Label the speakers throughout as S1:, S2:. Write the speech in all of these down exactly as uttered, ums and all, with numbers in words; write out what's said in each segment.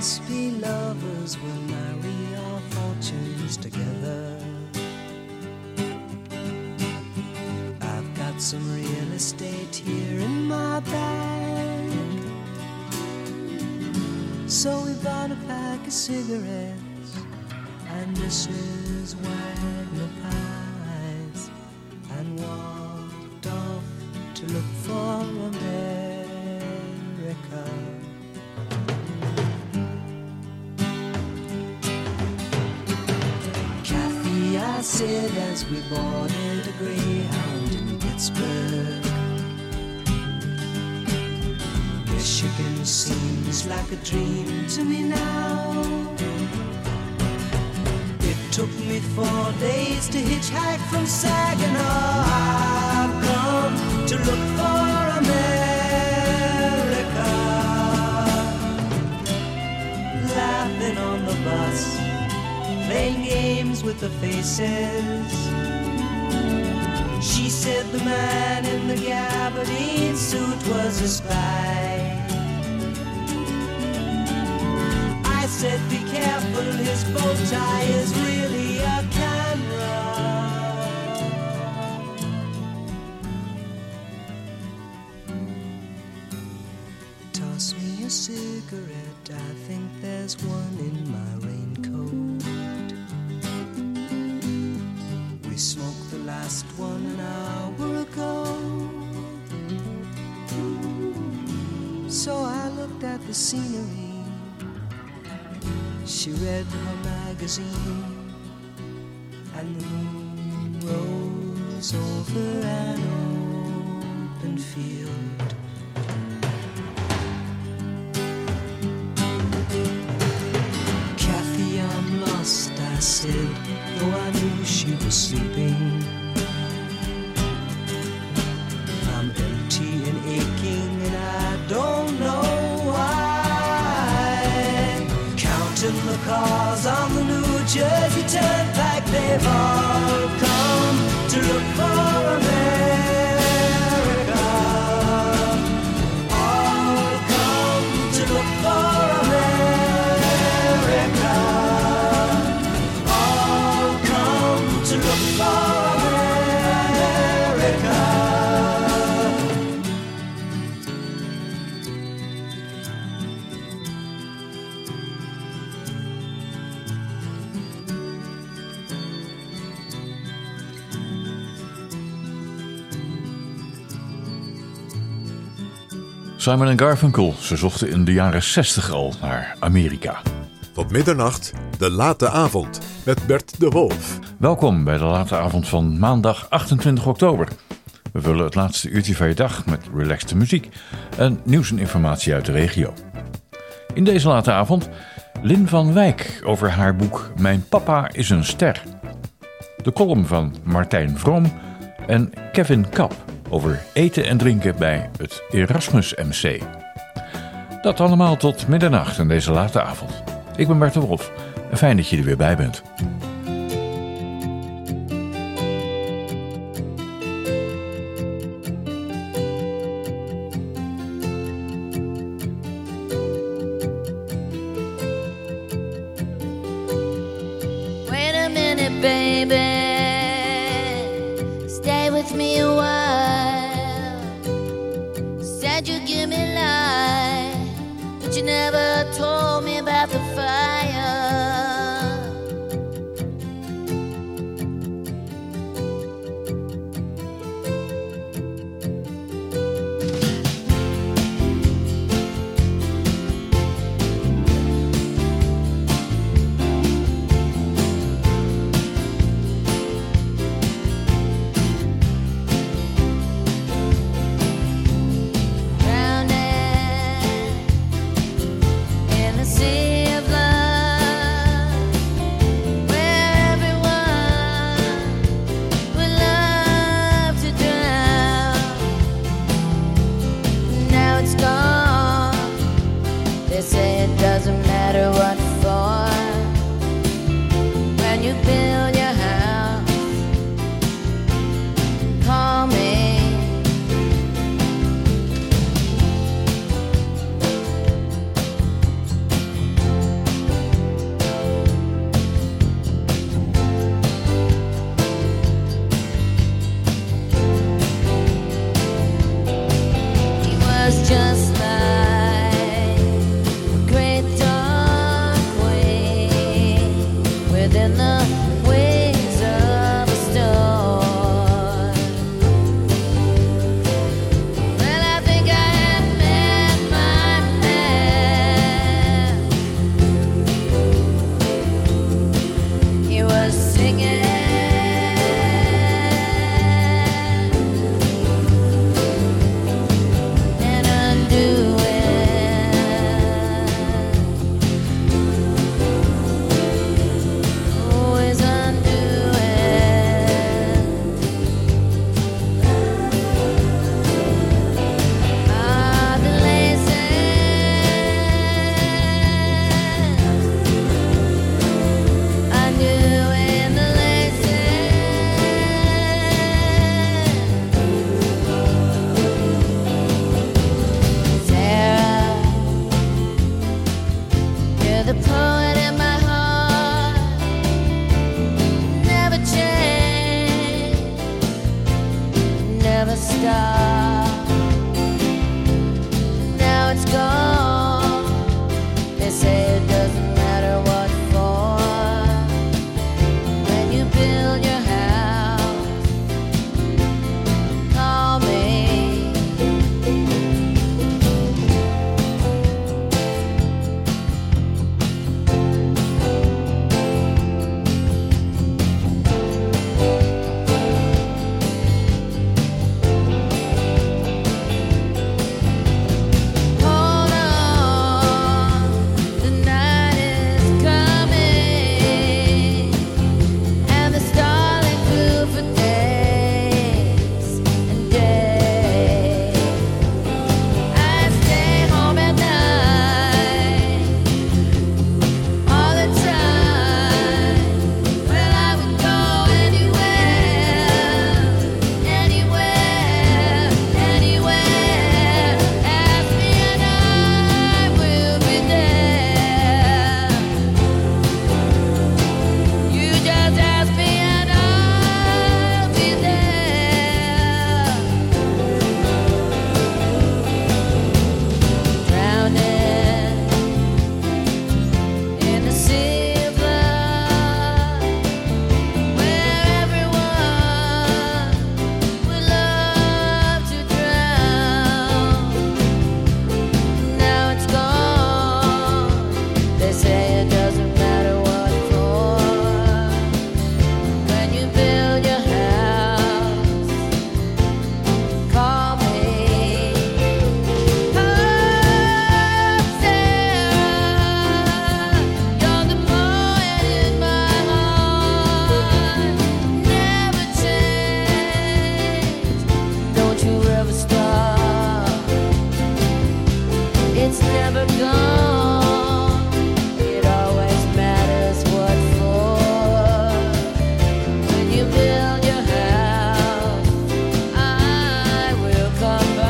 S1: must be lovers, we'll marry our fortunes together. I've got some real estate here in my bag, so we bought a pack of cigarettes and Missus Wagner pies and walked off to look for America. Kathy, I said as we boarded a Greyhound in Pittsburgh, Michigan seems like a dream to me now. It took me four days to hitchhike from Saginaw. I've come to look for America. Laughing on the bus, playing games with the faces. She said the man in the gabardine suit was a spy. I said be careful, his bow tie is really a camera. Toss me a cigarette, I think there's one in my raincoat. We smoked the last one an hour ago. So I looked at the scenery. She read her magazine, and the moon rose over an open field. Kathy, I'm lost, I said, though I knew she was sleeping. I'm empty and aching, and I don't know why. Counting the cars on the New Jersey Turnpike, they've all come to look for America. All come to look for America. All come to look for America.
S2: Simon en Garfunkel, ze zochten in de jaren zestig al naar Amerika.
S3: Tot middernacht, de late avond, met Bert de Wolf.
S2: Welkom bij de late avond van maandag achtentwintig oktober. We vullen het laatste uurtje van je dag met relaxte muziek en nieuws en informatie uit de regio. In deze late avond Lin van Wijk over haar boek Mijn papa is een ster. De column van Martijn Vroom en Kevin Kap over eten en drinken bij het Erasmus M C. Dat allemaal tot middernacht in deze late avond. Ik ben Bert de Wolf en fijn dat je er weer bij bent.
S4: Wait a minute, baby. Stay with me a while. Said you'd give me life, but you never told me about the fire.
S5: Sea of love.
S4: just like a great dark wing within the wings of a storm. Well, I think I had met my man. He was singing and undoing, always undoing. Ah, the laces, undoing the laces. Sarah, you're the poet in my heart. Never change, never stop. Now it's gone. They say it doesn't matter what for. When you build your house, call me. Hold on, the night is coming, and the starling flew for days and days. I stay home at night all the time. Well, I would go anywhere, anywhere, anywhere. Ask me and I will be there. You just ask me and I'll be there. Drowning in the sea of love, where everyone would love to drown. Now it's gone. They say it doesn't matter what for. When you build your house, call me. Oh, Sarah, you're the poet in my heart. Never change. Don't you ever stop. It's never gone. It always matters what for. When you build your house, I will come by.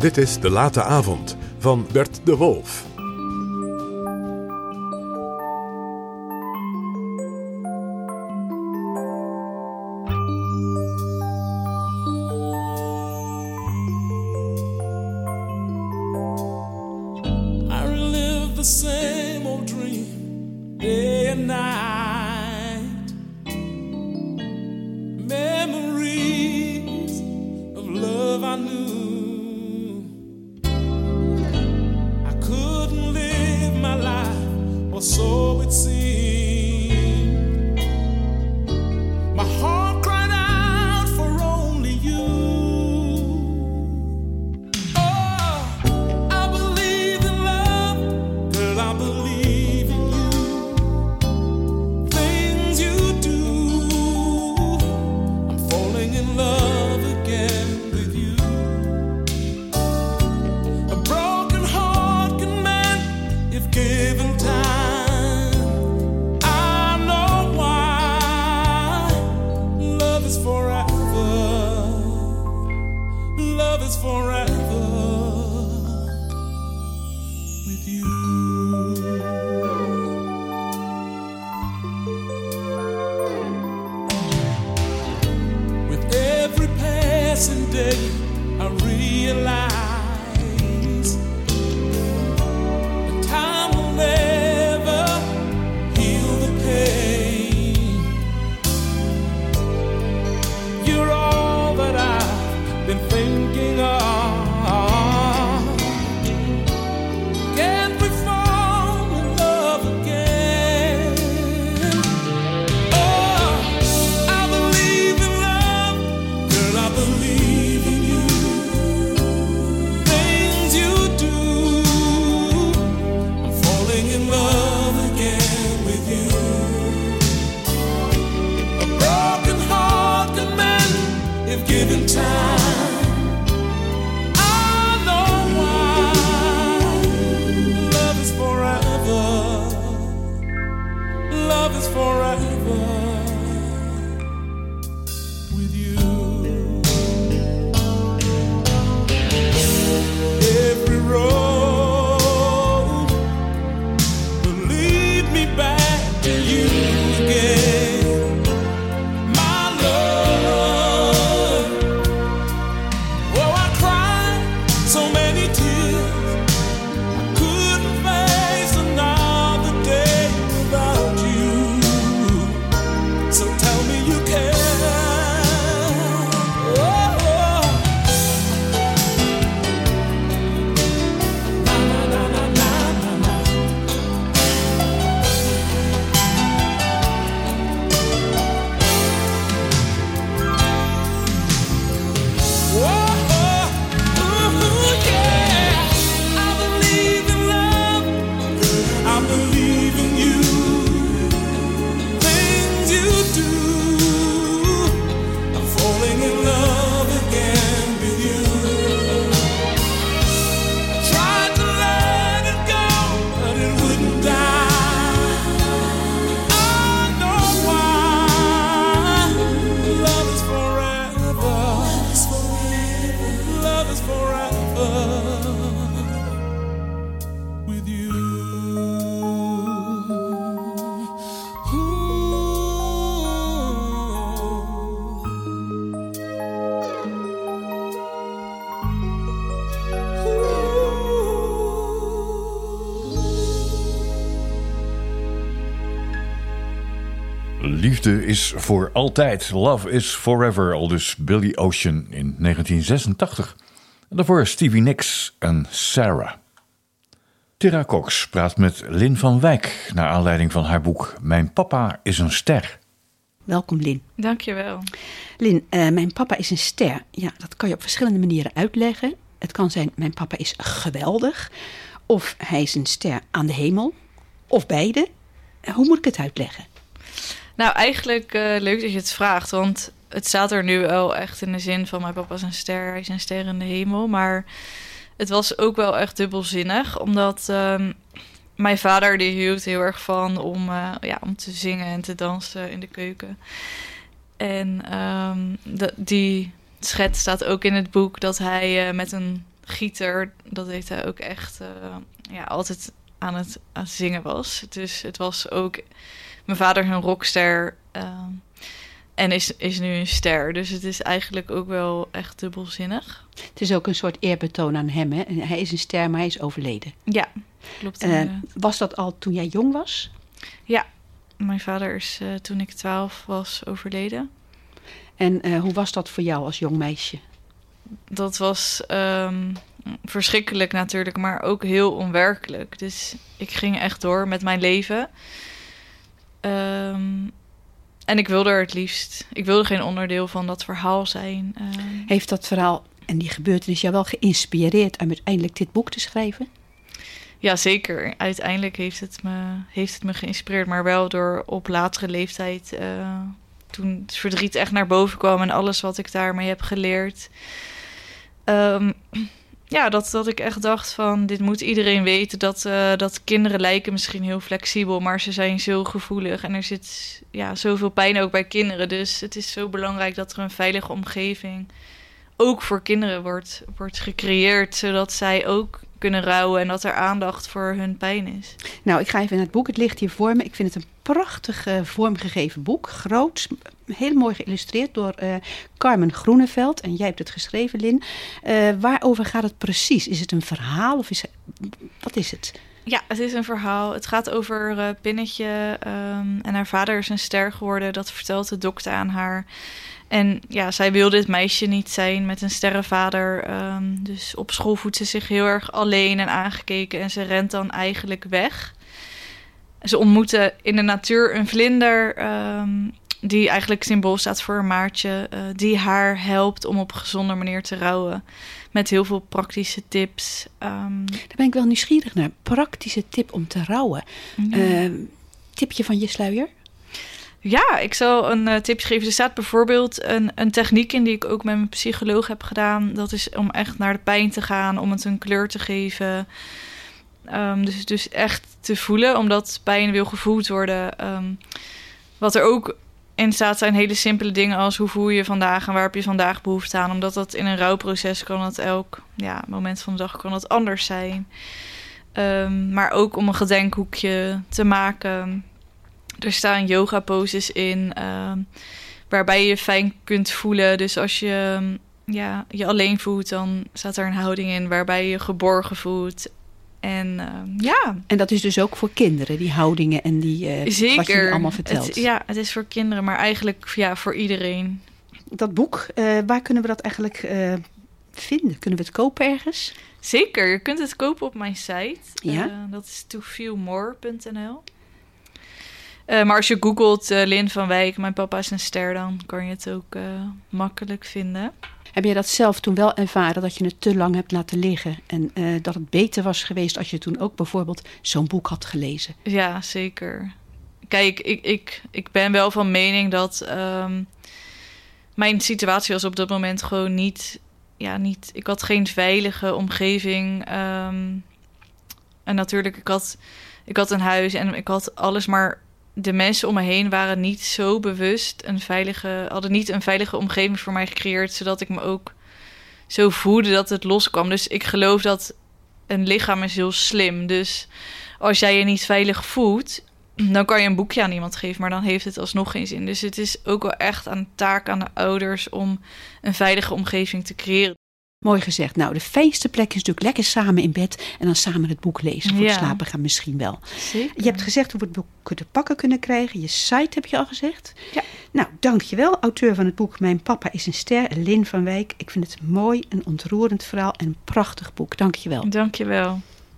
S3: Dit is De Late Avond van Bert de Wolf.
S5: The same old dream, day and night. Memories of love I knew. I couldn't live my life, or so it seemed. My heart cried out for only you. I believe in you. Things you do, I'm falling in love again with you. A broken heart can mend if given time. I know why. Love is forever. Love is forever with you. Passing day, I realize that time will never heal the pain. You're all that I've been thinking of. Can't we fall in love again? Oh, I believe in love, girl, I believe in you. Things you do, I'm falling in love again with you. A broken heart can mend if given time. I know why. Love is forever. Love is forever with you. Every road will lead me back to you again, my love. Oh, I cried so many tears, I couldn't face another day without you. So tell me you care. Oh, na na na na na na na. Whoa, ooh, yeah. I believe in love, I believe in you. Things you do, I'm falling in love again with you. I tried to let it go, but it wouldn't die. I know why. Love is forever. Love is forever with you.
S2: Liefde is voor altijd. Love is forever. Aldus Billy Ocean in negentien zesentachtig. En daarvoor Stevie Nicks en Sarah. Tara Cox praat met Lin van Wijk naar aanleiding van haar boek Mijn papa is een ster.
S6: Welkom, Lin.
S7: Dankjewel.
S6: Lin, uh, mijn papa is een ster. Ja, dat kan je op verschillende manieren uitleggen. Het kan zijn, mijn papa is geweldig. Of hij is een ster aan de hemel. Of beide. Uh, hoe moet ik het uitleggen?
S7: Nou, eigenlijk uh, leuk dat je het vraagt. Want het staat er nu wel echt in de zin van mijn papa is een ster. Hij is een ster in de hemel. Maar het was ook wel echt dubbelzinnig. Omdat um, mijn vader die hield heel erg van om, uh, ja, om te zingen en te dansen in de keuken. En um, de, die schets staat ook in het boek dat hij uh, met een gieter, dat deed hij ook echt uh, ja, altijd aan het, aan het zingen was. Dus het was ook mijn vader een rockster uh, en is, is nu een ster. Dus het is eigenlijk ook wel echt dubbelzinnig.
S6: Het is ook een soort eerbetoon aan hem, hè? Hij is een ster, maar hij is overleden.
S7: Ja, klopt.
S6: Uh, was dat al toen jij jong was?
S7: Ja, mijn vader is uh, toen ik twaalf was overleden.
S6: En uh, hoe was dat voor jou als jong meisje?
S7: Dat was um, verschrikkelijk natuurlijk, maar ook heel onwerkelijk. Dus ik ging echt door met mijn leven. Um, en ik wilde er het liefst. Ik wilde geen onderdeel van dat verhaal zijn. Um,
S6: Heeft dat verhaal en die gebeurtenis jou wel geïnspireerd om uiteindelijk dit boek te schrijven?
S7: Ja, zeker. Uiteindelijk heeft het me, heeft het me geïnspireerd, maar wel door op latere leeftijd... Uh, toen het verdriet echt naar boven kwam en alles wat ik daarmee heb geleerd. Um, ja, dat, dat ik echt dacht van, dit moet iedereen weten. Dat, uh, dat kinderen lijken misschien heel flexibel, maar ze zijn zo gevoelig. En er zit ja, zoveel pijn ook bij kinderen. Dus het is zo belangrijk dat er een veilige omgeving ook voor kinderen wordt, wordt gecreëerd. Zodat zij ook kunnen rouwen en dat er aandacht voor hun pijn is.
S6: Nou, ik ga even naar het boek. Het ligt hier voor me. Ik vind het een prachtig uh, vormgegeven boek. Groot, heel mooi geïllustreerd door uh, Carmen Groeneveld. En jij hebt het geschreven, Lin. Uh, waarover gaat het precies? Is het een verhaal of is het, wat is het?
S7: Ja, het is een verhaal. Het gaat over uh, Pinnetje um, en haar vader is een ster geworden. Dat vertelt de dokter aan haar. En ja, zij wil dit meisje niet zijn met een sterrenvader. Um, dus op school voelt ze zich heel erg alleen en aangekeken. En ze rent dan eigenlijk weg. Ze ontmoeten in de natuur een vlinder... Um, die eigenlijk symbool staat voor een maartje. Uh, die haar helpt om op een gezonde manier te rouwen. Met heel veel praktische tips. Um,
S6: Daar ben ik wel nieuwsgierig naar. Praktische tip om te rouwen. Ja. Uh, tipje van je sluier?
S7: Ja, ik zal een uh, tipje geven. Er staat bijvoorbeeld een, een techniek in die ik ook met mijn psycholoog heb gedaan. Dat is om echt naar de pijn te gaan, om het een kleur te geven. Um, dus, dus echt te voelen, omdat pijn wil gevoeld worden. Um, wat er ook in staat zijn hele simpele dingen als hoe voel je je vandaag en waar heb je vandaag behoefte aan. Omdat dat in een rouwproces kan het elk ja, moment van de dag kan het anders zijn. Um, maar ook om een gedenkhoekje te maken. Er staan yoga poses in uh, waarbij je je fijn kunt voelen. Dus als je ja, je alleen voelt, dan staat er een houding in waarbij je je geborgen voelt. En uh, ja.
S6: En dat is dus ook voor kinderen, die houdingen en die uh,
S7: Zeker.
S6: Wat je allemaal vertelt.
S7: Het, ja, het is voor kinderen, maar eigenlijk ja, voor iedereen.
S6: Dat boek, uh, waar kunnen we dat eigenlijk uh, vinden? Kunnen we het kopen ergens?
S7: Zeker, je kunt het kopen op mijn site.
S6: Ja?
S7: Uh, dat is to feel more punt n l. Uh, maar als je googelt uh, Lin van Wijk, mijn papa is een ster, dan kan je het ook uh, makkelijk vinden.
S6: Heb jij dat zelf toen wel ervaren, dat je het te lang hebt laten liggen? En uh, dat het beter was geweest als je toen ook bijvoorbeeld zo'n boek had gelezen?
S7: Ja, zeker. Kijk, ik, ik, ik ben wel van mening dat um, mijn situatie was op dat moment gewoon niet... Ja, niet ik had geen veilige omgeving. Um, en natuurlijk, ik had, ik had een huis en ik had alles, maar... De mensen om me heen waren niet zo bewust een veilige, hadden niet een veilige omgeving voor mij gecreëerd, zodat ik me ook zo voelde dat het loskwam. Dus ik geloof dat een lichaam is heel slim. Dus als jij je niet veilig voelt, dan kan je een boekje aan iemand geven, maar dan heeft het alsnog geen zin. Dus het is ook wel echt een taak aan de ouders om een veilige omgeving te creëren.
S6: Mooi gezegd. Nou, de fijnste plek is natuurlijk lekker samen in bed en dan samen het boek lezen. Voor
S7: Ja.
S6: het slapen gaan misschien wel.
S7: Zeker.
S6: Je hebt gezegd hoe we het boek te pakken kunnen krijgen. Je site heb je al gezegd.
S7: Ja.
S6: Nou, dankjewel. Auteur van het boek Mijn Papa is een Ster, Lin van Wijk. Ik vind het mooi, een ontroerend verhaal en een prachtig boek. Dankjewel.
S7: Dankjewel.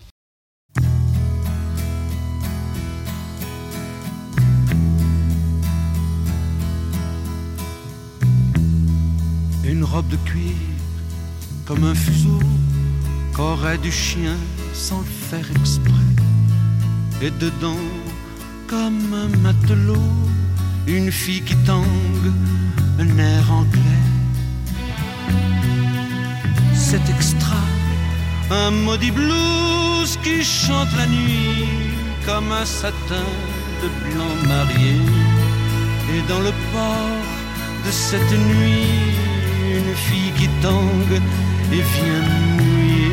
S8: Une robe de cuir comme un fuseau qu'aurait du chien sans le faire exprès. Et dedans, comme un matelot, une fille qui tangue, un air anglais. C'est extra, un maudit blues qui chante la nuit comme un satin de blanc marié. Et dans le port de cette nuit, une fille qui tangue et vient mouiller.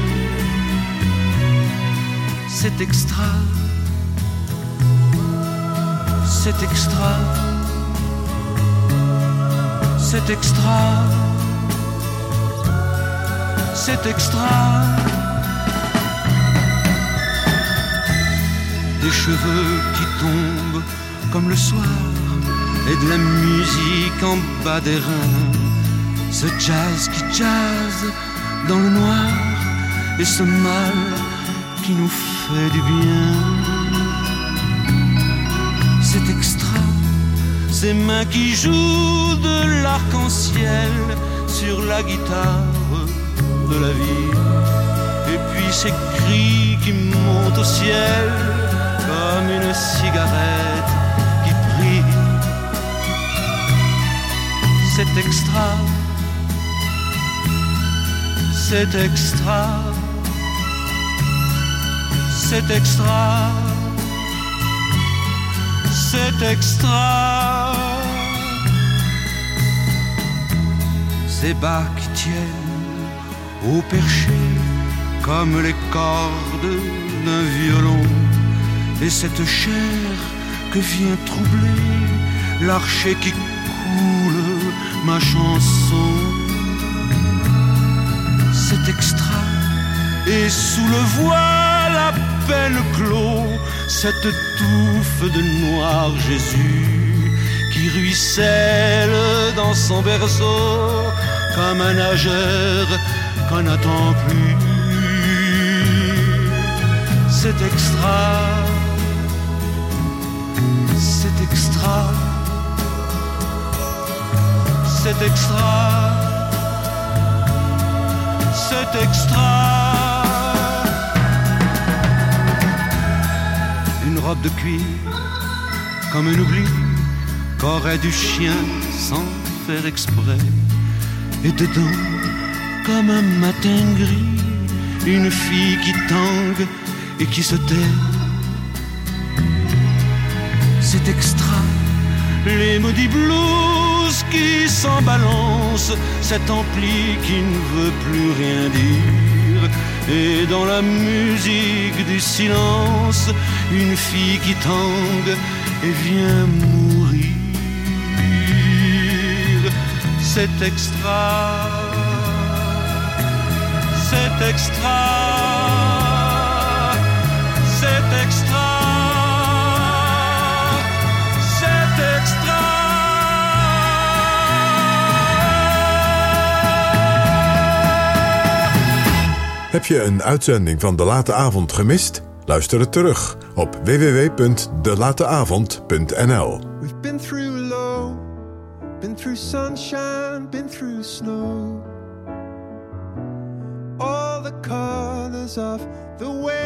S8: c'est extra, c'est extra, c'est extra, c'est extra. Des cheveux qui tombent comme le soir et de la musique en bas des reins. Ce jazz qui jazz dans le noir et ce mal qui nous fait du bien. C'est extra, ces mains qui jouent de l'arc-en-ciel sur la guitare de la vie. Et puis ces cris qui montent au ciel comme une cigarette qui brille. C'est extra, c'est extra, c'est extra, c'est extra. Ces bas qui tiennent au perché comme les cordes d'un violon. Et cette chair que vient troubler l'archet qui coule ma chanson. C'est extra, et sous le voile à peine clos, cette touffe de noir Jésus qui ruisselle dans son berceau comme un nageur qu'on n'attend plus. C'est extra, c'est extra, c'est extra, c'est extra. Une robe de cuir comme un oubli qu'aurait du chien sans faire exprès. Et dedans, comme un matin gris, une fille qui tangue et qui se tait. C'est extra, les maudits blues qui s'en balancent, cet ampli qui ne veut plus rien dire. Et dans la musique du silence, une fille qui tangue et vient mourir. C'est extra, c'est extra, c'est extra.
S3: Heb je een uitzending van De Late Avond gemist? Luister het terug op w w w punt de late avond punt n l.
S9: We've been through low, been through sunshine, been through snow. All the colors of the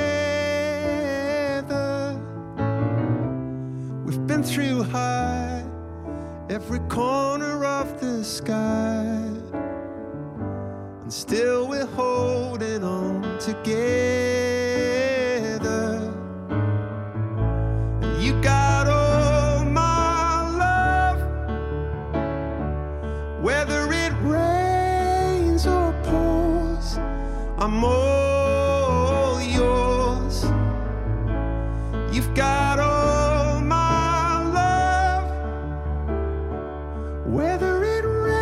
S9: weather. We've been through high, every corner of the sky. And still we're holding on together. And you got all my love, whether it rains or pours, I'm all yours. You've got all my love, whether it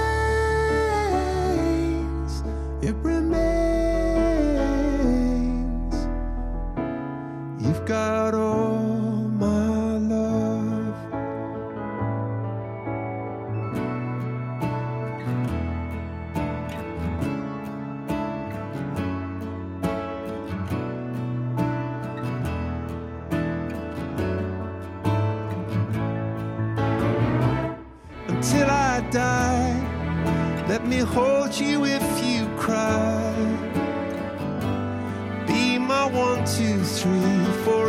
S9: it remains. You've got all my love. Until I die, let me hold you if you cry. Be my one, two, three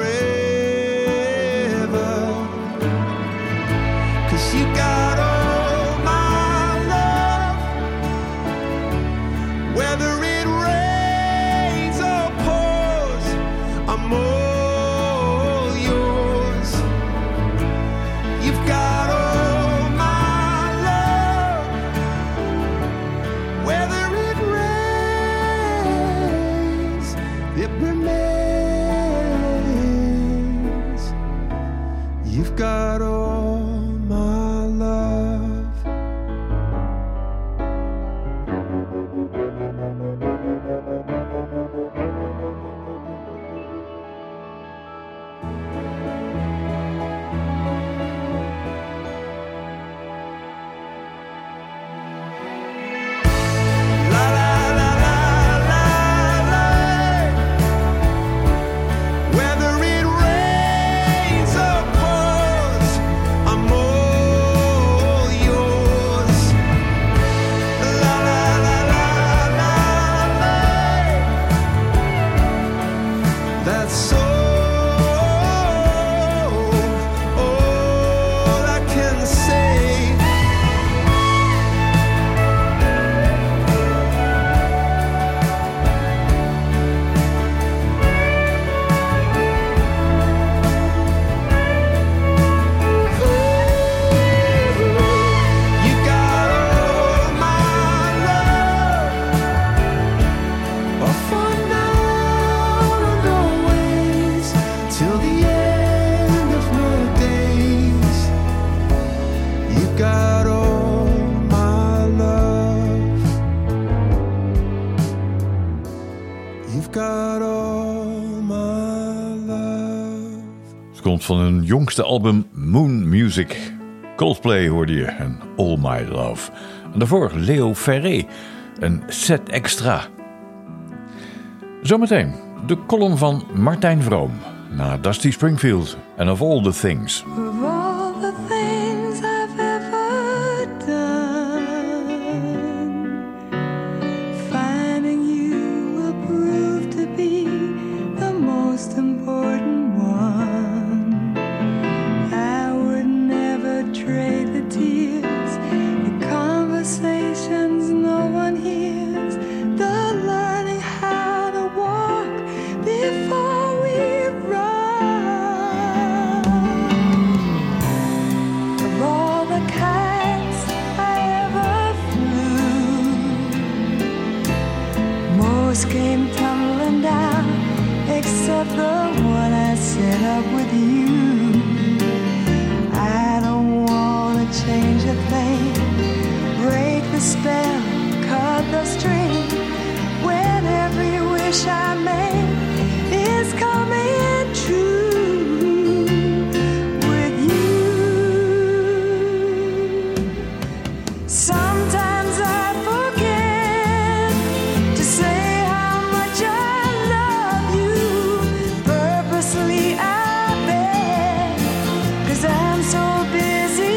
S9: forever. 'Cause you got all my love, whether it rains or pours, I'm all yours. You've got all my love, whether it remains. got all my love.
S2: Van hun jongste album Moon Music. Coldplay hoorde je en All My Love. En daarvoor Leo Ferré en Set Extra. Zometeen de column van Martijn Vroom na Dusty Springfield en Of All the Things.
S1: Of all the things I've ever done, finding you will prove to be the most important one. Trade the tears, the conversations no one hears, the learning how to walk before we run. Of all the kites I ever flew, most came tumbling down, except the one I set up with you. Change a thing, break the spell, cut the string, when every wish I made is coming true with you. Sometimes I forget to say how much I love you, purposely I beg, 'cause I'm so busy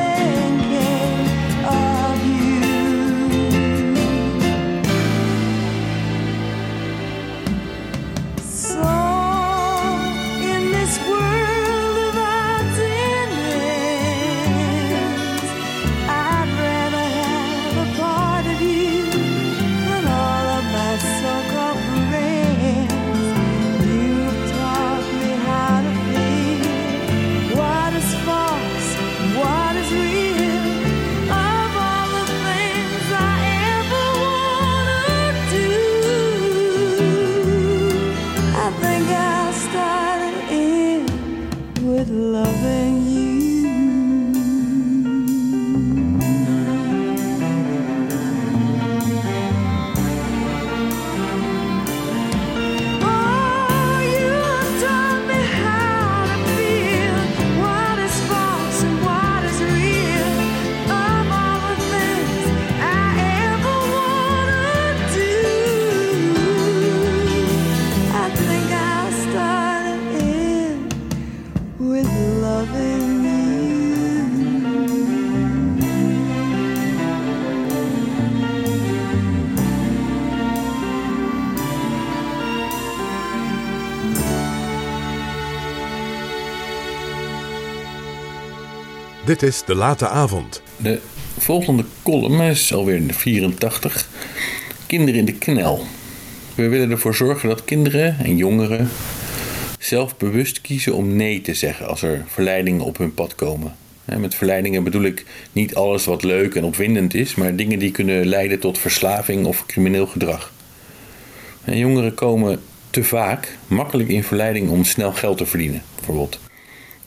S3: Dit is De Late Avond.
S10: De volgende column is alweer de vierentachtig. Kinderen in de knel. We willen ervoor zorgen dat kinderen en jongeren zelf bewust kiezen om nee te zeggen als er verleidingen op hun pad komen. Met verleidingen bedoel ik niet alles wat leuk en opwindend is, maar dingen die kunnen leiden tot verslaving of crimineel gedrag. En jongeren komen te vaak makkelijk in verleiding om snel geld te verdienen. Bijvoorbeeld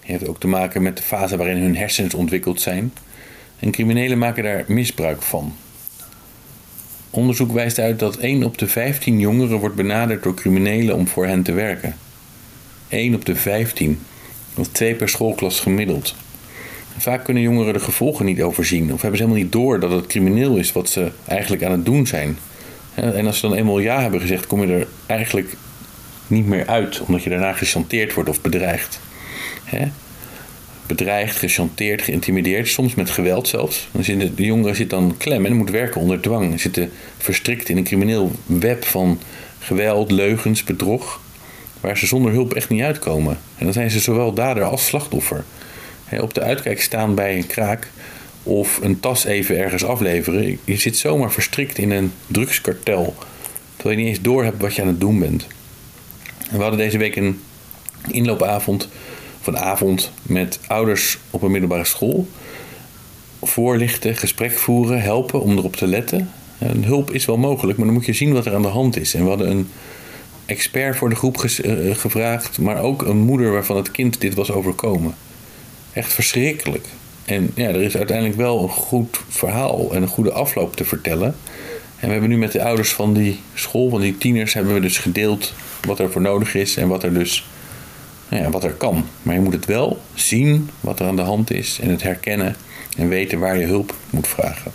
S10: heeft ook te maken met de fase waarin hun hersens ontwikkeld zijn. En criminelen maken daar misbruik van. Onderzoek wijst uit dat één op de vijftien jongeren wordt benaderd door criminelen om voor hen te werken. één op de vijftien. Dat is twee per schoolklas gemiddeld. Vaak kunnen jongeren de gevolgen niet overzien of hebben ze helemaal niet door dat het crimineel is wat ze eigenlijk aan het doen zijn. En als ze dan eenmaal ja hebben gezegd, kom je er eigenlijk niet meer uit, omdat je daarna gechanteerd wordt of bedreigd. Bedreigd, gechanteerd, geïntimideerd, soms met geweld zelfs. Dan zit de jongere zit dan klem en moet werken onder dwang. Ze zitten verstrikt in een crimineel web van geweld, leugens, bedrog, waar ze zonder hulp echt niet uitkomen. En dan zijn ze zowel dader als slachtoffer. He, op de uitkijk staan bij een kraak of een tas even ergens afleveren. Je zit zomaar verstrikt in een drugskartel, terwijl je niet eens doorhebt wat je aan het doen bent. En we hadden deze week een inloopavond, of een avond met ouders op een middelbare school. Voorlichten, gesprek voeren, helpen om erop te letten. En hulp is wel mogelijk, maar dan moet je zien wat er aan de hand is. En we hadden een expert voor de groep ges- uh, gevraagd, maar ook een moeder waarvan het kind dit was overkomen. Echt verschrikkelijk. En ja, er is uiteindelijk wel een goed verhaal en een goede afloop te vertellen. En we hebben nu met de ouders van die school, van die tieners, hebben we dus gedeeld wat er voor nodig is en wat er dus, nou ja, wat er kan. Maar je moet het wel zien wat er aan de hand is en het herkennen en weten waar je hulp moet vragen.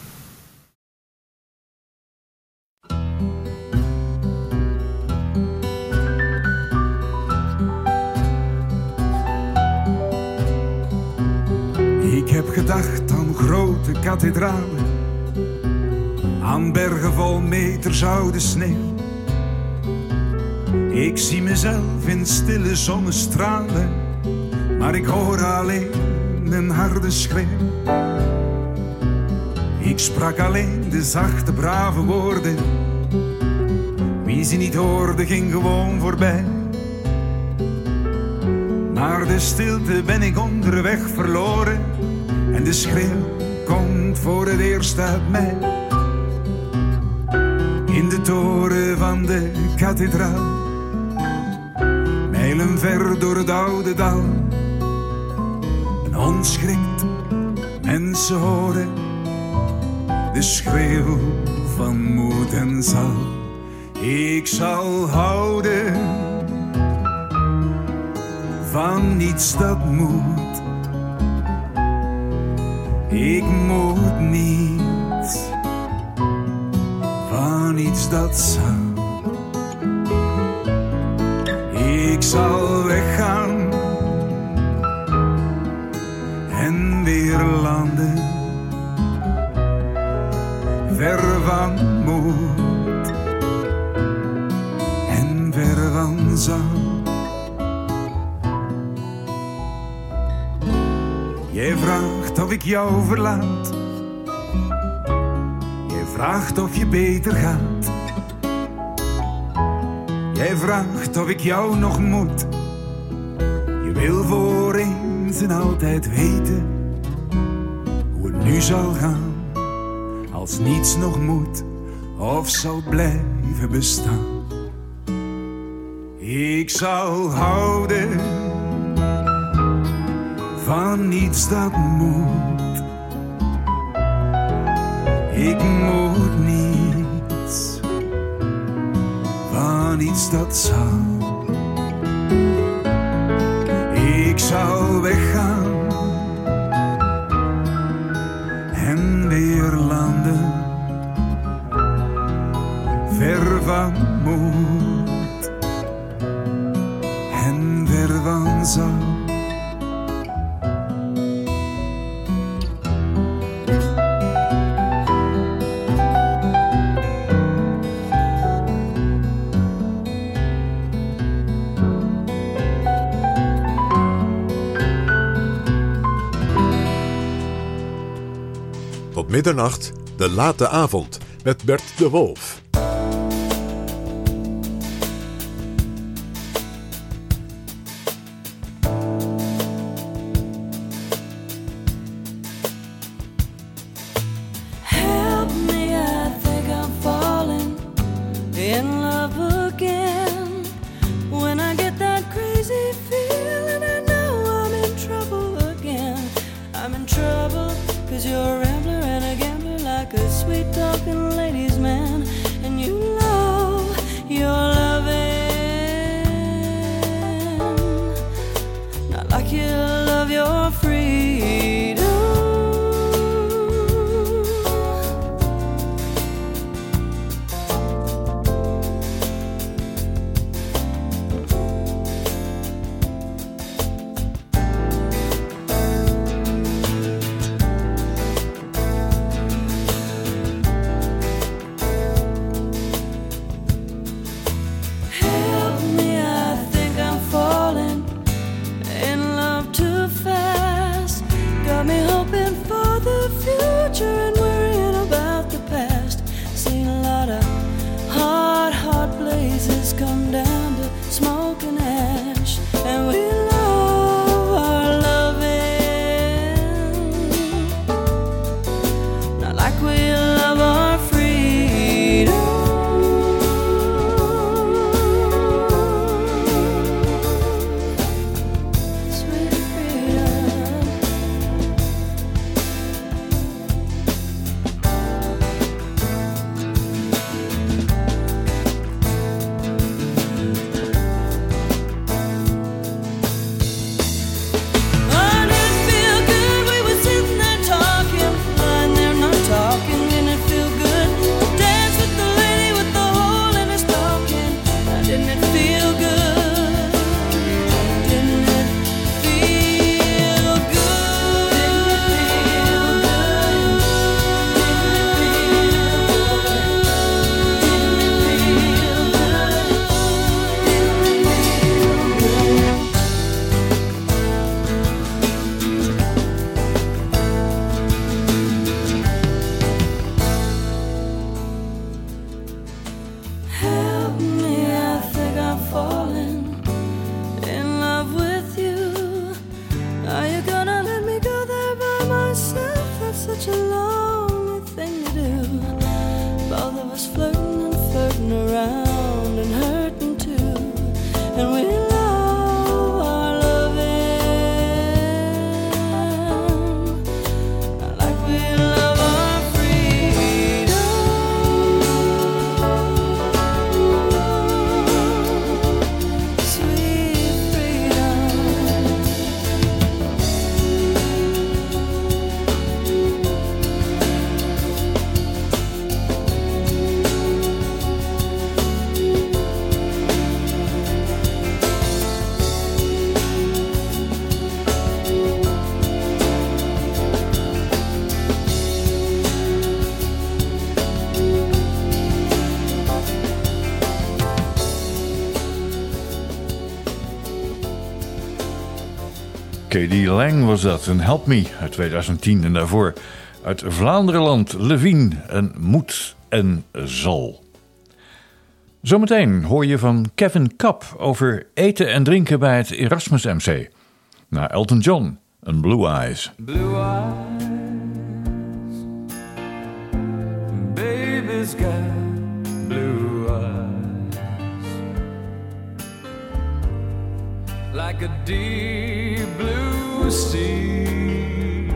S11: Ik heb gedacht aan grote kathedralen, aan bergen vol meters oude sneeuw. Ik zie mezelf in stille zonnestralen, maar ik hoor alleen een harde schreeuw. Ik sprak alleen de zachte, brave woorden. Wie ze niet hoorde, ging gewoon voorbij. Naar de stilte ben ik onderweg verloren en de schreeuw komt voor het eerst uit mij. In de toren van de kathedraal, mijlen ver door het oude dal. Een hond schrikt, mensen horen de schreeuw van moed en zal. Ik zal houden van niets dat moet. Ik moet niets van iets dat zal. Ik zal weggaan en weer landen, ver van moed en ver van zal. Jij vraagt of ik jou verlaat. Jij vraagt of je beter gaat. Jij vraagt of ik jou nog moet. Je wil voor eens en altijd weten hoe het nu zal gaan, als niets nog moet of zal blijven bestaan. Ik zal houden van niets dat moet. Ik moet niets van iets dat zal. Ik zal weggaan en weer landen, ver van moed en ver van zal.
S3: Tot middernacht, de late avond, met Bert de Wolf.
S12: Help me, I think I'm falling in love again. When I get that crazy feeling, I know I'm in trouble. good sweet talking ladies man, and you love your loving, not like you love your freedom.
S2: K D Lang was dat, een Help Me uit tweeduizend tien. En daarvoor uit Vlaanderenland, Levine en Moet en Zal. Zometeen hoor je van Kevin Kapp over eten en drinken bij het Erasmus M C. Na Elton John en Blue Eyes.
S13: Blue eyes, baby's got blue eyes, like a deep blue sea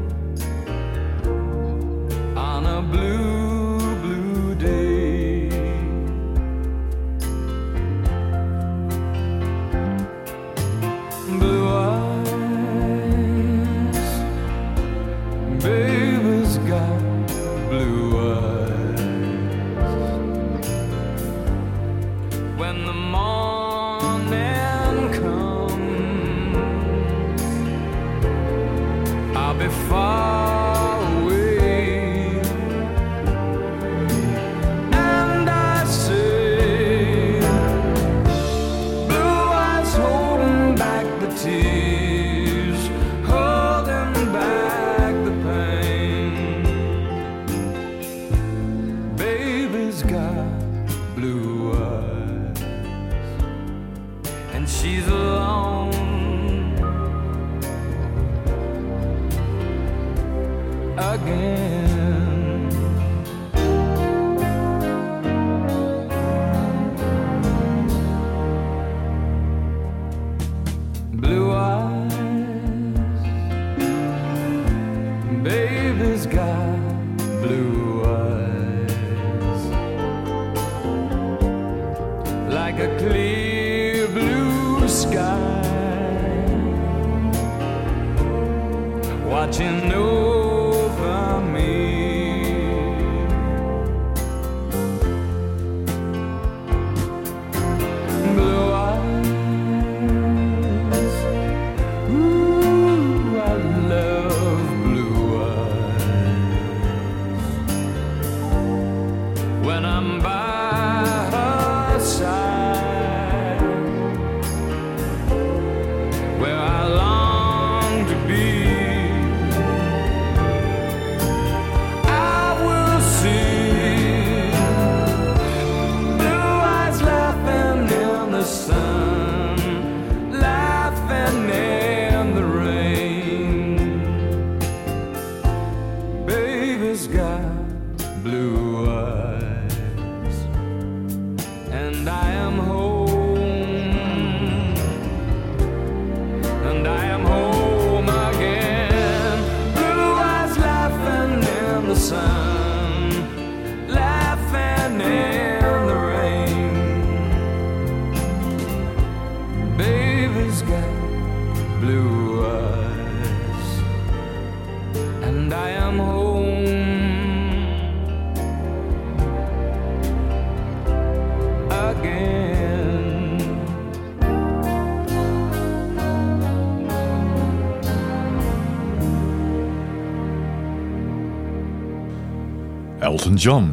S13: on a blue, blue day. Blue eyes, baby's got blue eyes. When the morning comes, I'll be far away, and I say, blue eyes holding back the tears, holding back the pain. Baby's got blue eyes, and she's alone again. Blue eyes, baby's got blue watching over me. Blue eyes, ooh, I love blue eyes. When I'm by her side, where I long to be, I will see blue eyes laughing in the sun, laughing in the rain. Baby's got blue eyes, and I am home, and I am home again. Blue eyes laughing in the sun, laughing in the rain. Baby's got blue eyes, and I am home again.
S2: Elton John.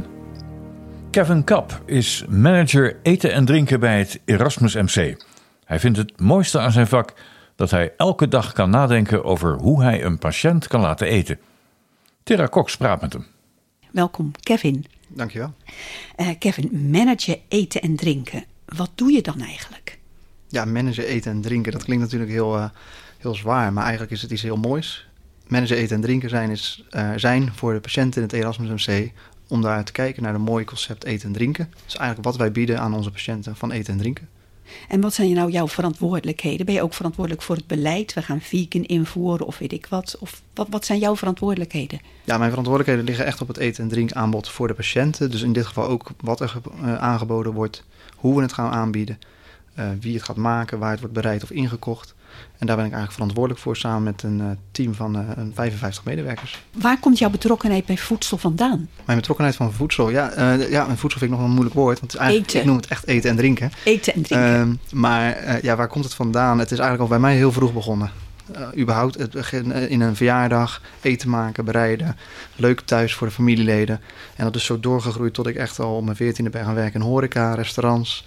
S2: Kevin Kapp is manager eten en drinken bij het Erasmus M C. Hij vindt het mooiste aan zijn vak dat hij elke dag kan nadenken over hoe hij een patiënt kan laten eten. Tera Cox praat met hem.
S6: Welkom, Kevin.
S14: Dankjewel.
S6: Uh, Kevin, manager eten en drinken. Wat doe je dan eigenlijk?
S14: Ja, manager eten en drinken, dat klinkt natuurlijk heel, uh, heel zwaar, maar eigenlijk is het iets heel moois. Manager eten en drinken zijn, is, uh, zijn voor de patiënten in het Erasmus M C om daar te kijken naar het mooie concept eten en drinken. Dat is eigenlijk wat wij bieden aan onze patiënten van eten en drinken.
S6: En wat zijn nou jouw verantwoordelijkheden? Ben je ook verantwoordelijk voor het beleid? We gaan vegan invoeren of weet ik wat. Of wat, wat zijn jouw verantwoordelijkheden?
S14: Ja, mijn verantwoordelijkheden liggen echt op het eten en drinkaanbod voor de patiënten. Dus in dit geval ook wat er uh, aangeboden wordt, hoe we het gaan aanbieden, uh, wie het gaat maken, waar het wordt bereid of ingekocht. En daar ben ik eigenlijk verantwoordelijk voor samen met een uh, team van uh, vijfenvijftig medewerkers.
S6: Waar komt jouw betrokkenheid bij voedsel vandaan?
S14: Mijn betrokkenheid van voedsel? Ja, uh, ja voedsel vind ik nog een moeilijk woord. Want het is eigenlijk,
S6: eten.
S14: Ik noem het echt eten en drinken.
S6: Eten en drinken.
S14: Uh, maar uh, ja, waar komt het vandaan? Het is eigenlijk al bij mij heel vroeg begonnen. Uh, überhaupt het begin, uh, in een verjaardag eten maken, bereiden. Leuk thuis voor de familieleden. En dat is zo doorgegroeid tot ik echt al op mijn veertiende ben gaan werken in horeca, restaurants.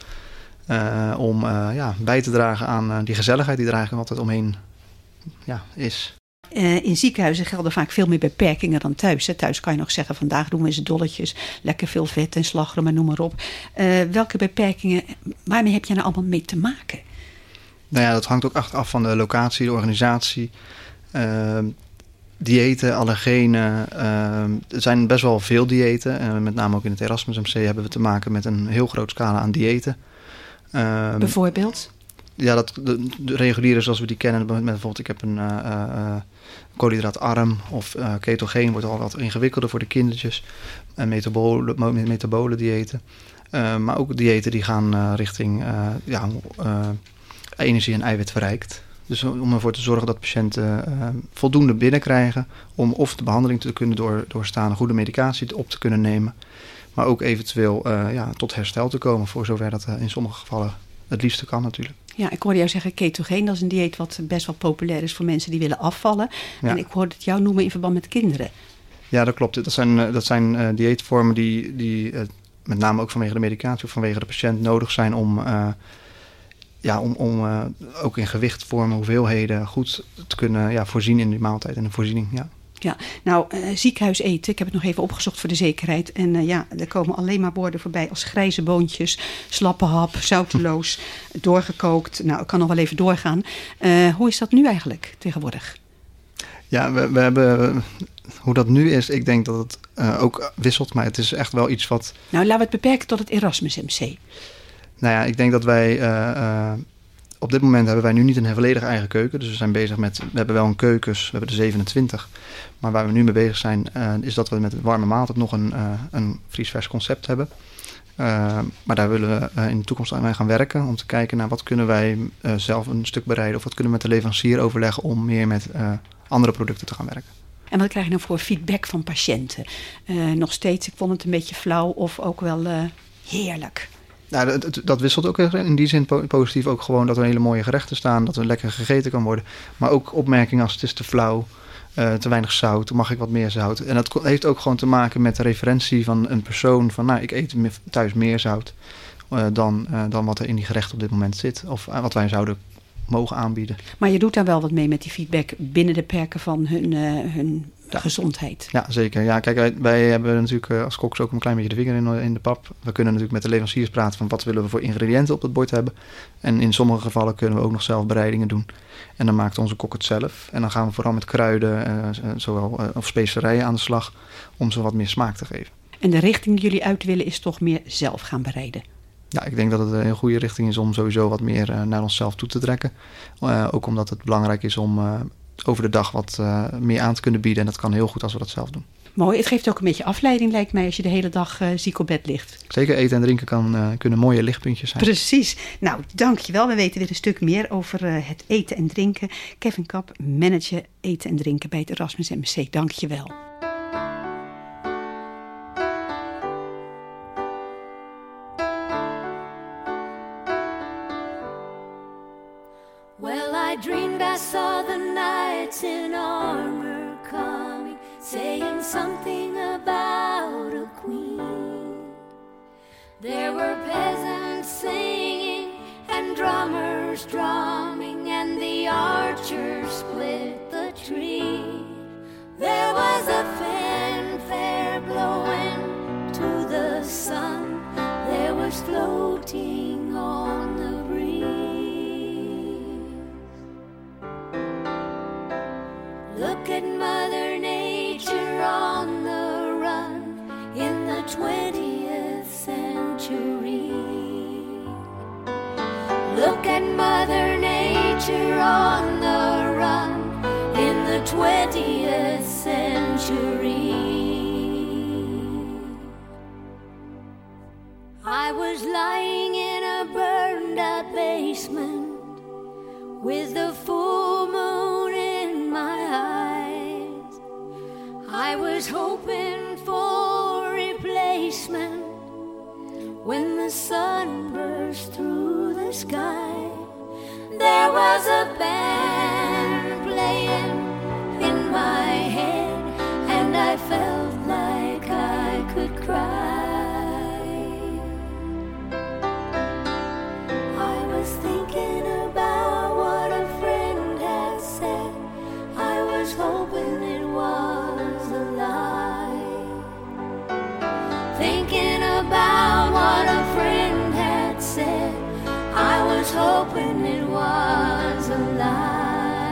S14: Uh, om uh, ja, bij te dragen aan uh, die gezelligheid die er eigenlijk altijd omheen ja, is.
S6: Uh, in ziekenhuizen gelden vaak veel meer beperkingen dan thuis. Hè. Thuis kan je nog zeggen, vandaag doen we eens dolletjes. Lekker veel vet en slagroom en noem maar op. Uh, welke beperkingen, waarmee heb je nou allemaal mee te maken?
S14: Nou ja, dat hangt ook echt af van de locatie, de organisatie. Uh, diëten, allergenen. Uh, er zijn best wel veel diëten. Uh, met name ook in het Erasmus M C hebben we te maken met een heel groot scala aan diëten. Uh,
S6: Bijvoorbeeld?
S14: Ja, dat, de, de reguliere zoals we die kennen. Met bijvoorbeeld, ik heb een uh, uh, koolhydraatarm of uh, ketogeen wordt al wat ingewikkelder voor de kindertjes. Uh, metabole, metabole diëten. Uh, maar ook diëten die gaan uh, richting uh, ja, uh, energie en eiwit verrijkt. Dus om ervoor te zorgen dat patiënten uh, voldoende binnenkrijgen om of de behandeling te kunnen door, doorstaan, goede medicatie op te kunnen nemen. Maar ook eventueel uh, ja, tot herstel te komen, voor zover dat uh, in sommige gevallen het liefste kan natuurlijk.
S6: Ja, ik hoorde jou zeggen ketogeen, dat is een dieet wat best wel populair is voor mensen die willen afvallen. Ja. En ik hoorde het jou noemen in verband met kinderen.
S14: Ja, dat klopt. Dat zijn, dat zijn uh, dieetvormen die, die uh, met name ook vanwege de medicatie of vanwege de patiënt nodig zijn om, uh, ja, om, om uh, ook in gewichtvormen, hoeveelheden goed te kunnen ja, voorzien in die maaltijd en de voorziening. Ja.
S6: Ja, nou, uh, ziekenhuis eten, ik heb het nog even opgezocht voor de zekerheid. En uh, ja, er komen alleen maar woorden voorbij als grijze boontjes, slappe hap, zouteloos, doorgekookt. Nou, ik kan nog wel even doorgaan. Uh, hoe is dat nu eigenlijk tegenwoordig?
S14: Ja, we, we hebben, hoe dat nu is, ik denk dat het uh, ook wisselt, maar het is echt wel iets wat...
S6: Nou, laten we het beperken tot het Erasmus M C.
S14: Nou ja, ik denk dat wij... Uh, uh, op dit moment hebben wij nu niet een volledig eigen keuken. Dus we zijn bezig met... We hebben wel een keukens, we hebben er zevenentwintig. Maar waar we nu mee bezig zijn, uh, is dat we met het warme maaltijd nog een, uh, een vriesvers concept hebben. Uh, maar daar willen we uh, in de toekomst aan gaan werken. Om te kijken naar wat kunnen wij uh, zelf een stuk bereiden. Of wat kunnen we met de leverancier overleggen om meer met uh, andere producten te gaan werken.
S6: En wat krijg je nou voor feedback van patiënten? Uh, nog steeds, ik vond het een beetje flauw of ook wel uh, heerlijk.
S14: Nou, dat, dat wisselt ook in die zin positief. Ook gewoon dat er hele mooie gerechten staan, dat er lekker gegeten kan worden. Maar ook opmerkingen als het is te flauw, uh, te weinig zout, mag ik wat meer zout. En dat heeft ook gewoon te maken met de referentie van een persoon. Van nou, ik eet thuis meer zout uh, dan, uh, dan wat er in die gerechten op dit moment zit. Of uh, wat wij zouden mogen aanbieden.
S6: Maar je doet daar wel wat mee met die feedback binnen de perken van hun, uh, hun ja. gezondheid.
S14: Ja, zeker. Ja, kijk, wij, wij hebben natuurlijk uh, als koks ook een klein beetje de vinger in, in de pap. We kunnen natuurlijk met de leveranciers praten van wat willen we voor ingrediënten op het bord hebben. En in sommige gevallen kunnen we ook nog zelf bereidingen doen. En dan maakt onze kok het zelf. En dan gaan we vooral met kruiden, uh, zowel uh, of specerijen aan de slag, om ze wat meer smaak te geven.
S6: En de richting die jullie uit willen is toch meer zelf gaan bereiden?
S14: Ja, ik denk dat het een heel goede richting is om sowieso wat meer uh, naar onszelf toe te trekken. Uh, ook omdat het belangrijk is om uh, over de dag wat uh, meer aan te kunnen bieden. En dat kan heel goed als we dat zelf doen.
S6: Mooi, het geeft ook een beetje afleiding, lijkt mij, als je de hele dag uh, ziek op bed ligt.
S14: Zeker, eten en drinken kan, uh, kunnen mooie lichtpuntjes zijn.
S6: Precies. Nou, dankjewel. We weten weer een stuk meer over uh, het eten en drinken. Kevin Kap, manager eten en drinken bij het Erasmus M C. Dankjewel.
S4: I dreamed I saw the knights in armor coming, saying something about a queen. There were peasants singing and drummers drumming, and the archers split the tree. There was a fanfare blowing to the sun, there was floating on the breeze. Look at Mother Nature on the run in the twentieth century. Look at Mother Nature on the run in the twentieth century. I was lying in a burned out basement with the full moon in my eyes. I was hoping for replacement when the sun burst through the sky. There was a band playing in my head, and I felt like I could cry. I was thinking about what a friend had said. I was hoping it was a lie. Thinking about what a friend had said, I was hoping it was a lie.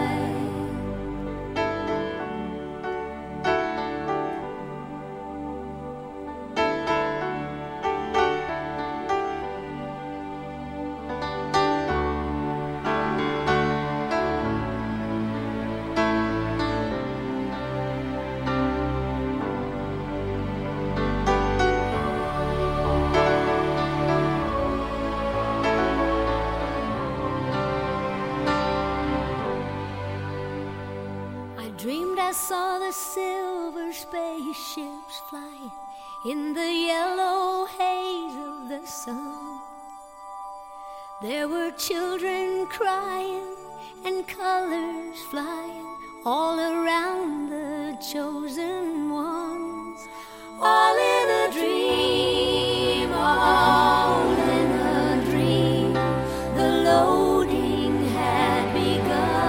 S4: I saw the silver spaceships flying in the yellow haze of the sun. There were children crying and colors flying all around the chosen ones. All in a dream, all in a dream, the loading had begun.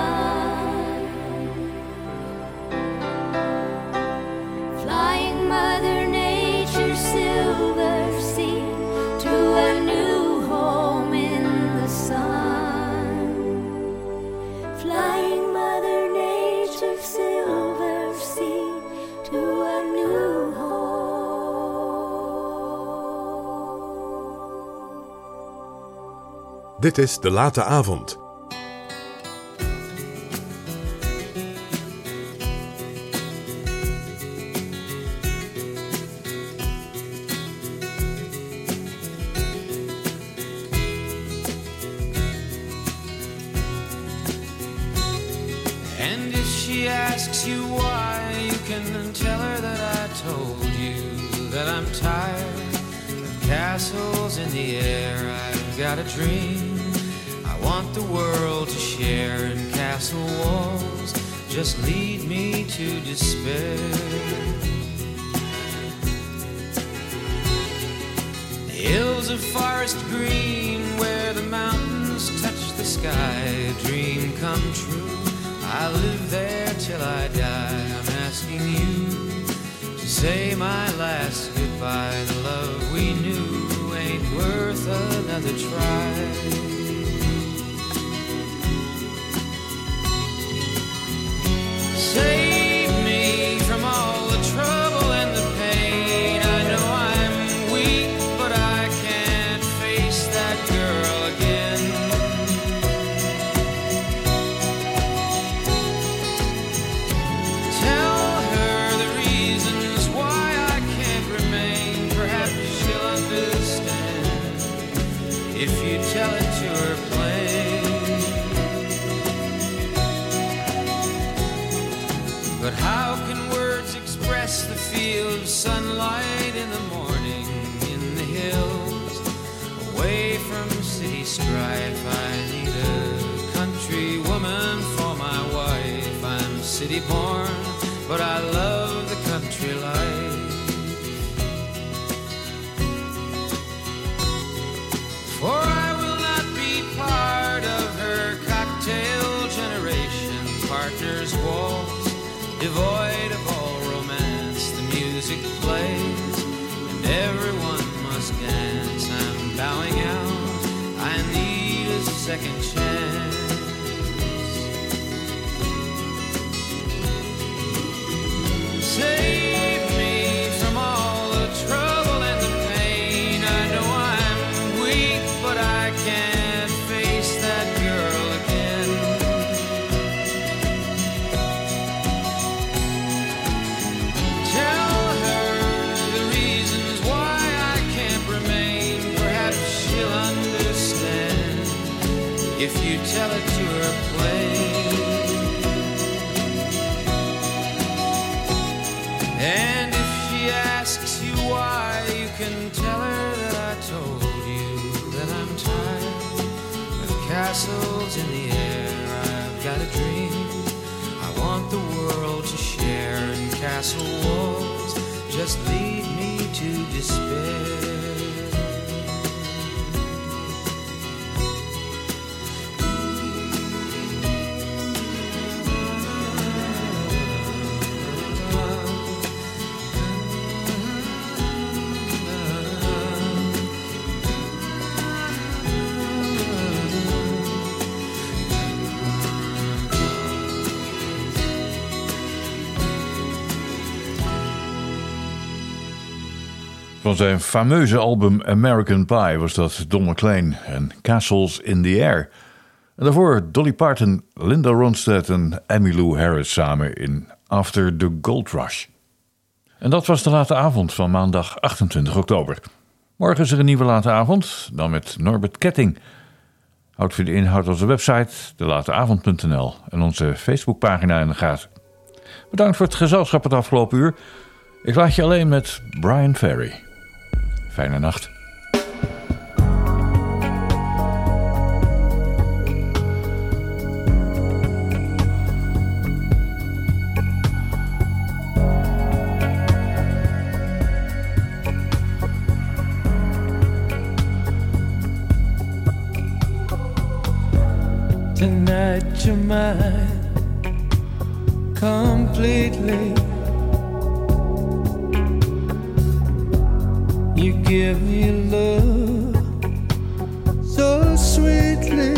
S4: Mother Nature's silver sea to a new home in the sun. Flying Mother Nature's silver sea to a new home.
S3: Dit is De Late Avond.
S13: Asks you why you
S15: in the air. I've got a dream I want the world to share, and castle walls just lead me to despair. The hills of forest green where the mountains touch the sky, a dream come true. I'll live there till I die. I'm asking you to say my last goodbye. The love we knew ain't worth another try. Save me from all the trouble and the pain. I know I'm weak, but I can't face that girl again. Tell her the reasons why I can't remain. Perhaps she'll understand if you tell it to her plain. But how can words express the feel of sunlight in the morning in the hills, away from city strife? I need a country woman for my wife. I'm city born, but I love the country life. For I will not be part of her cocktail generation. Partners waltz, devoid of all romance. The music plays and everyone must dance. I'm bowing out, I need a second chance. Save me from all the trouble and the pain. I know I'm weak, but I can't face that girl again. Tell her the reasons why I can't remain. Perhaps she'll understand if you tell it to her plain. And if she asks you why, you can tell her that I told you that I'm tired of castles in the air. I've got a dream I want the world to share, and castle walls just lead me to despair.
S2: Van zijn fameuze album American Pie was dat Don McLean en Castles in the Air. En daarvoor Dolly Parton, Linda Ronstadt en Emmylou Harris samen in After the Gold Rush. En dat was de late avond van maandag achtentwintig oktober. Morgen is er een nieuwe late avond, dan met Norbert Ketting. Houd voor de inhoud onze website, de late avond punt n l en onze Facebookpagina in de gaten. Bedankt voor het gezelschap het afgelopen uur. Ik laat je alleen met Brian Ferry. Fijne nacht.
S1: Tonight you're mine completely. You give me love so sweetly.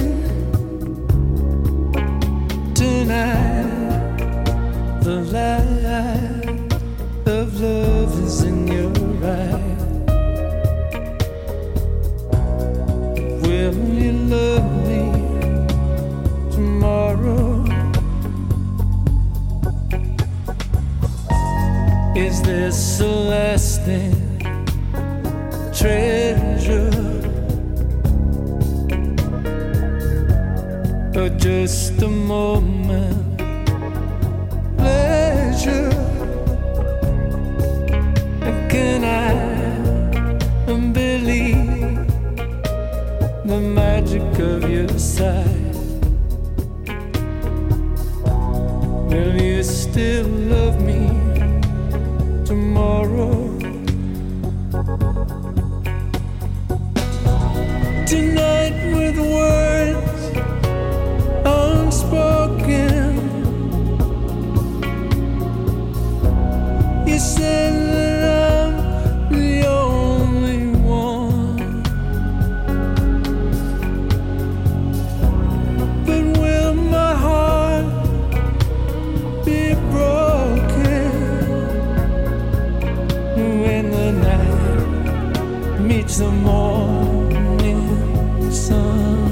S1: Tonight the light of love is in your eyes. Will you love me tomorrow? Is this a lasting treasure, or just a moment pleasure? And can I believe
S13: side. Will you still love me tomorrow? Tonight with words unspoken, you said that I'm the only one. But will my heart be broken when the night meets the morning sun?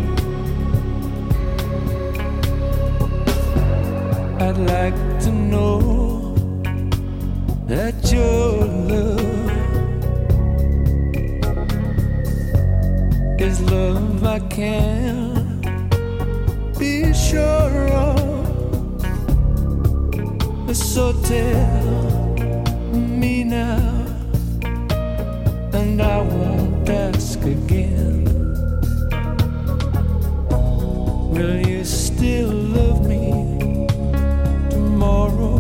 S13: I'd like to know that your love is love I can be sure of. So tell me now, and I won't ask again. Will you still love me tomorrow?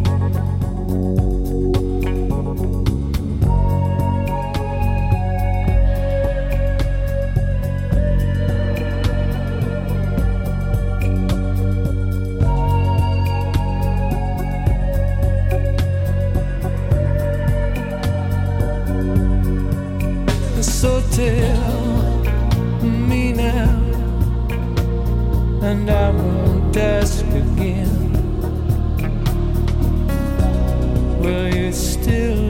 S13: So tell me now, and I won't ask again. Will you still